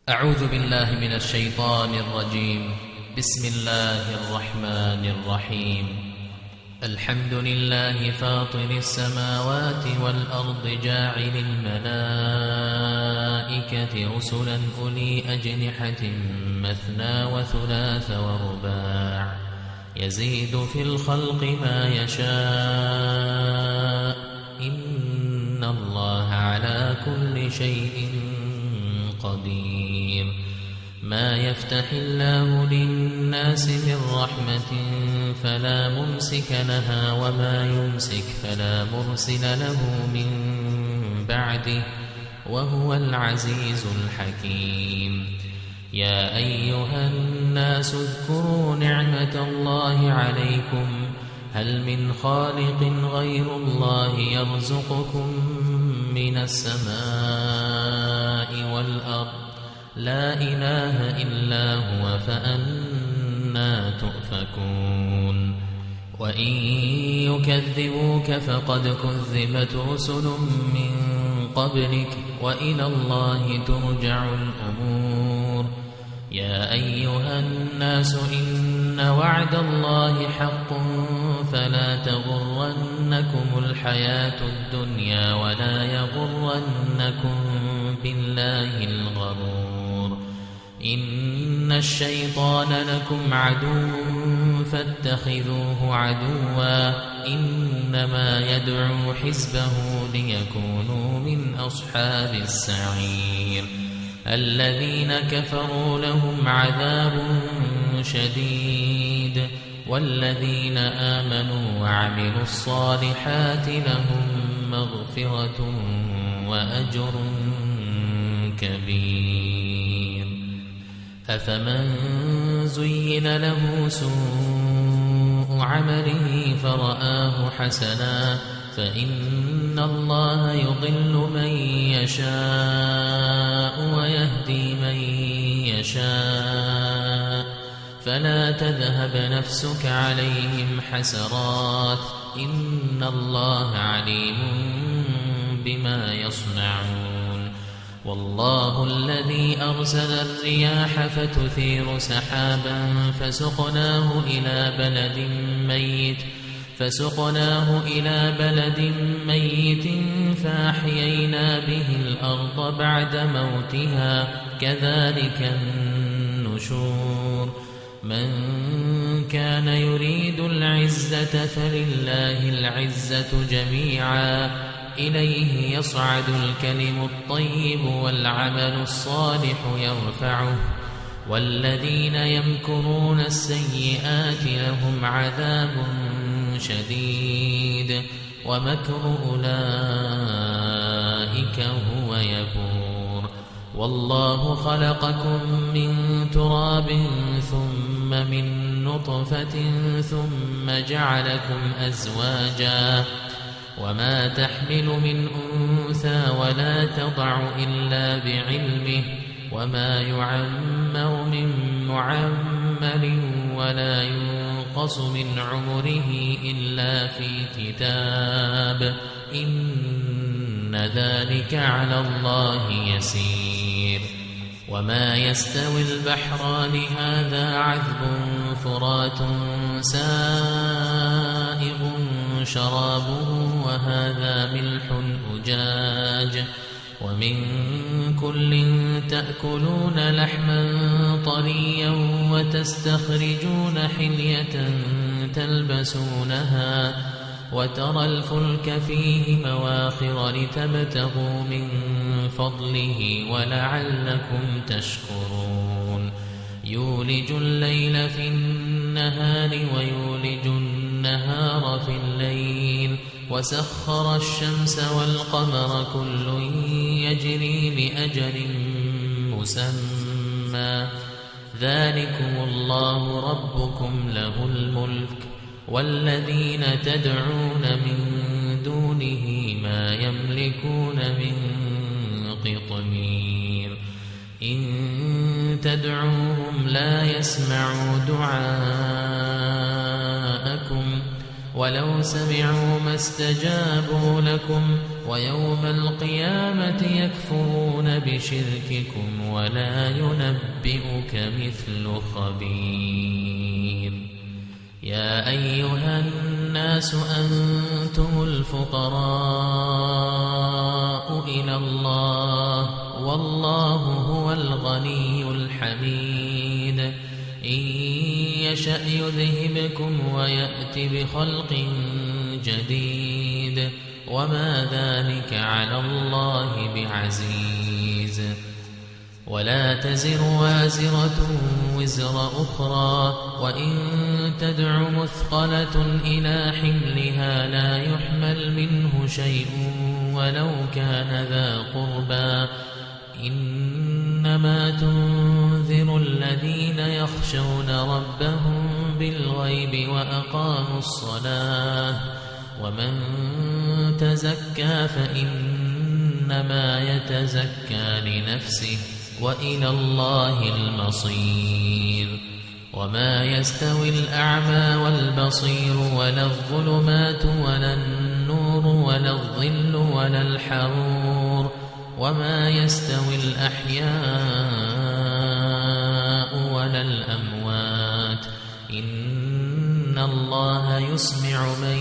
أعوذ بالله من الشيطان الرجيم. بسم الله الرحمن الرحيم. الحمد لله فاطر السماوات والأرض جاعل الملائكة رسلا أولي أجنحة مثنى وثلاث ورباع يزيد في الخلق ما يشاء إن الله على كل شيء قدير. ما يفتح الله للناس من رحمة فلا ممسك لها وما يمسك فلا مرسل له من بعده وهو العزيز الحكيم. يا أيها الناس اذكروا نعمة الله عليكم هل من خالق غير الله يرزقكم من السماء والأرض لا إله إلا هو فأنى تؤفكون. وإن يكذبوك فقد كذبت رسل من قبلك وإلى الله ترجع الأمور. يا أيها الناس إن وعد الله حق فلا تغرنكم الحياة الدنيا ولا يغرنكم بالله الغرور. إن الشيطان لكم عدو فاتخذوه عدوا إنما يدعو حزبه ليكونوا من أصحاب السعير. الذين كفروا لهم عذاب شديد والذين آمنوا وعملوا الصالحات لهم مغفرة وأجر كبير. أفمن زين له سوء عمله فرآه حسنا فإن الله يضل من يشاء ويهدي من يشاء فلا تذهب نفسك عليهم حسرات إن الله عليم بما يصنعون. والله الذي أرسل الرياح فتثير سحابا فسقناه إلى بلد ميت فأحيينا به الأرض بعد موتها كذلك النشور. من كان يريد العزة فلله العزة جميعا إليه يصعد الكلم الطيب والعمل الصالح يرفعه والذين يمكرون السيئات لهم عذاب شديد ومكر أولئك هو يبور. والله خلقكم من تراب ثم من نطفة ثم جعلكم أزواجا وما تحمل من أنثى ولا تضع إلا بعلمه وما يعمر من معمر ولا ينقص من عمره إلا في كتاب إن ذلك على الله يسير. وما يستوي البحران هذا عذب فرات سائغ شرابه وهذا ملح أجاج ومن كل تأكلون لحما طريا وتستخرجون حلية تلبسونها وترى الفلك فيه مواخر لتبتغوا من فضله ولعلكم تشكرون. يولج الليل في النهار ويولج النهار في الليل وسخر الشمس والقمر كل يجري لأجل مسمى ذلكم الله ربكم له الملك والذين تدعون من دونه ما يملكون من قطمير. إن تدعوهم لا يسمعوا دعاءكم ولو سمعوا ما استجابوا لكم ويوم القيامة يكفرون بشرككم ولا ينبئك مثل خبير. يا أيها الناس أنتم الفقراء إلى الله والله هو الغني الحميد. إن يشأ يذهبكم ويأت بخلق جديد وما ذلك على الله بعزيز. ولا تزر وازرة وزر أخرى وإن تدع مثقلة إلى حملها لا يحمل منه شيء ولو كان ذا قربى. إنما تنذر الذين يخشون ربهم بالغيب وأقاموا الصلاة ومن تزكى فإنما يتزكى لنفسه وإلى الله المصير. وما يستوي الأعمى والبصير ولا الظلمات ولا النور ولا الظل ولا الحرور وما يستوي الأحياء ولا الأموات إن الله يسمع من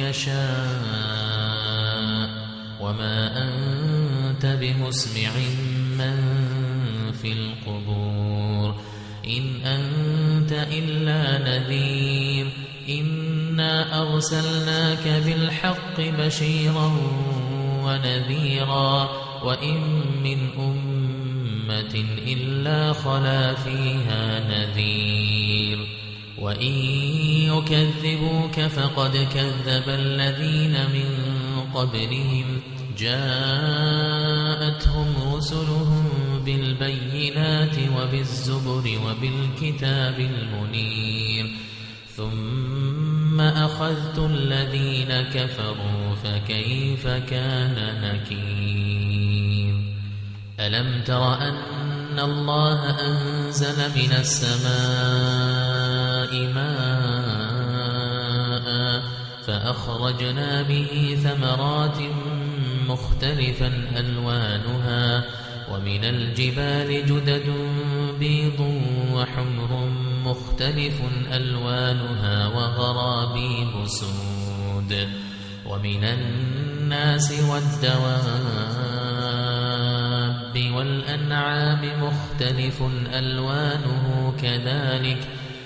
يشاء وما أنت بمسمع من في القبور إن أنت إلا نذير. إنا أرسلناك بالحق بشيرا ونذيرا وإن من أمة إلا خلا فيها نذير. وإن يكذبوك فقد كذب الذين من قبلهم جاءتهم رسلهم بالبينات وبالزبر وبالكتاب المنير ثم أخذت الذين كفروا فكيف كان نكير. ألم تر أن الله أنزل من السماء ماء فأخرجنا به ثمرات مختلفا ألوانها ومن الجبال جدد بيض وحمر مختلف ألوانها وغرابيب سود ومن الناس والدواب والأنعام مختلف ألوانه كذلك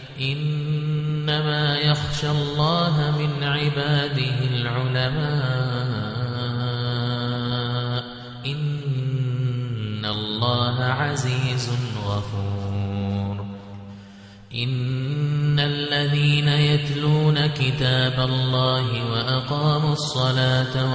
إنما يخشى الله من عباده العلماء إن الله عزيز غفور. إن الذين يتلون كتاب الله وأقاموا الصلاة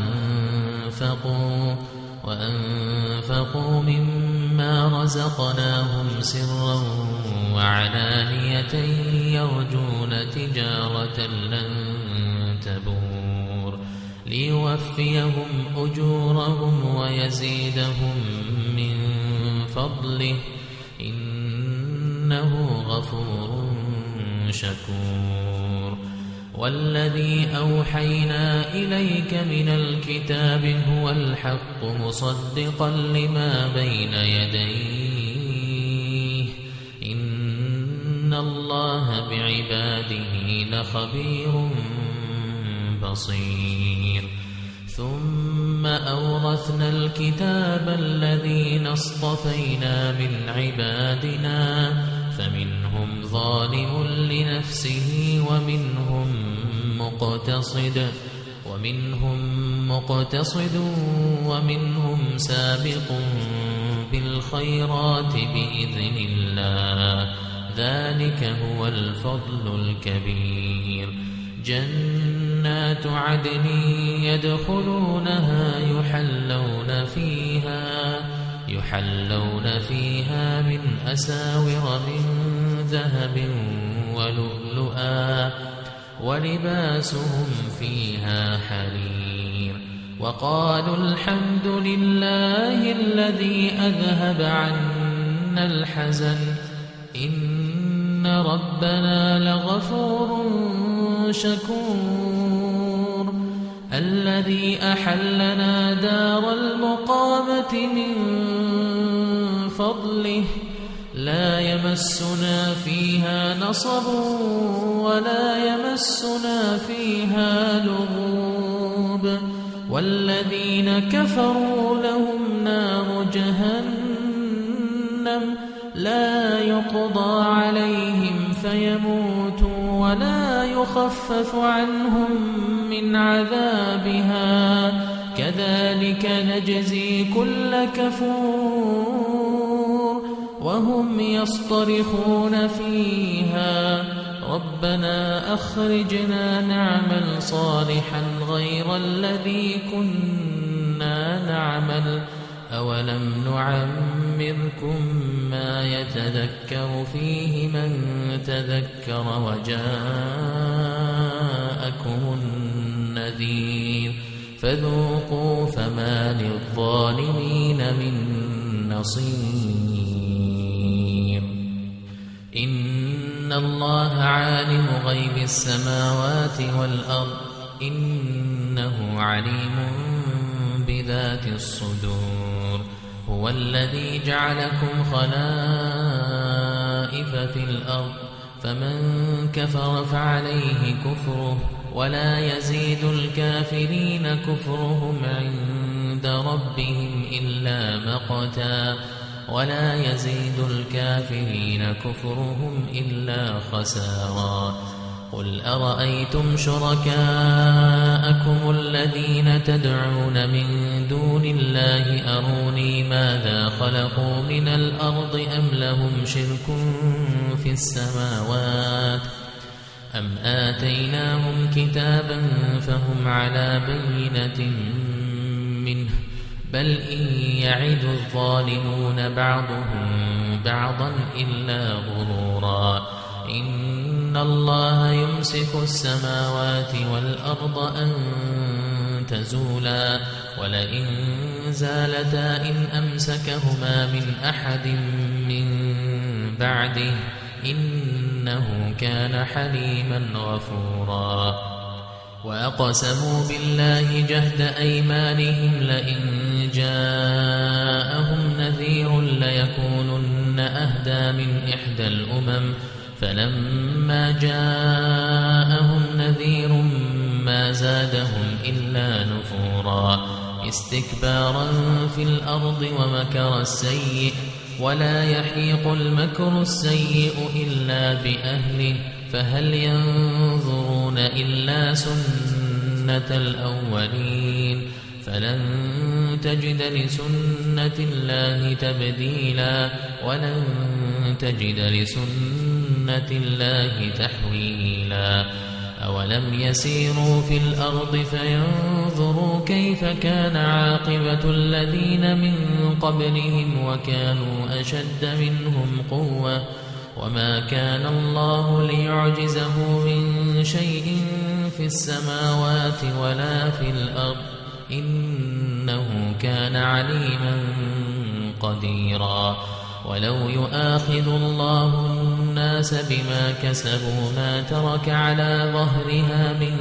وأنفقوا مما رزقناهم سرا وعلانية يرجون تجارة لن تبور ليوفيهم أجورهم ويزيدهم من فضله إنه غفور شكور. والذي أوحينا إليك من الكتاب هو الحق مصدقا لما بين يديه إن الله بعباده لخبير بصير. ثم أورثنا الكتاب الذين اصطفينا من عبادنا فمنهم ظالم لنفسه ومنهم مقتصد ومنهم سابق بالخيرات بإذن الله ذلك هو الفضل الكبير. جنات عدن يدخلونها يحلون فيها من أساور من ذهب ولؤلؤا ولباسهم فيها حرير. وقالوا الحمد لله الذي أذهب عنا الحزن إن ربنا لغفور شكور الذي أحلنا دار المقامة من فضله لا يمسنا فيها نصب ولا يمسنا فيها لغوب والذين كفروا لهم نار جهنم لا يقضى عليهم فيموتوا ولا يخفف عنهم من عذابها كذلك نجزي كل كفور وهم يصطرخون فيها ربنا أخرجنا نعمل صالحا غير الذي كنا نعمل أولم نعمركم ما يتذكر فيه من تذكر وجاءكم النذير فذوقوا فما للظالمين من نصير إن الله عالم غيب السماوات والأرض إنه عليم بذات الصدور هو الذي جعلكم خلائف في الأرض فمن كفر فعليه كفره ولا يزيد الكافرين كفرهم عند ربهم إلا مقتا ولا يزيد الكافرين كفرهم إلا خسارا قل أرأيتم شركاءكم الذين تدعون من دون الله أروني ماذا خلقوا من الأرض أم لهم شرك في السماوات أم آتيناهم كتابا فهم على بينة منه بل إن يعد الظالمون بعضهم بعضا إلا غرورا إن الله يمسك السماوات والأرض أن تزولا ولئن زالتا إن أمسكهما من أحد من بعده إنه كان حليما غفورا وأقسموا بالله جهد أيمانهم لئن جاءهم نذير ليكونن أهدى من إحدى الأمم فلما جاءهم نذير ما زادهم إلا نفورا استكبارا في الأرض ومكر السيء ولا يحيق المكر السيء إلا بأهله فهل ينظرون إلا سنة الأولين فلن تجد لسنة الله تبديلا ولن تجد لسنة الله تحويلا أولم يسيروا في الأرض فينظروا كيف كان عاقبة الذين من قبلهم وكانوا أشد منهم قوة وما كان الله ليعجزه من شيء في السماوات ولا في الأرض إنه كان عليما قديرا ولو يؤاخذ الله الناس بما كسبوا ما ترك على ظهرها من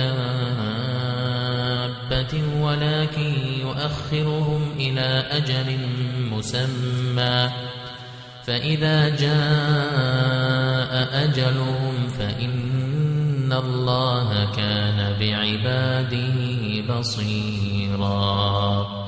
دابة ولكن يؤخرهم إلى أجل مسمى فإذا جاء أجلهم فإن الله كان بعباده بصيرا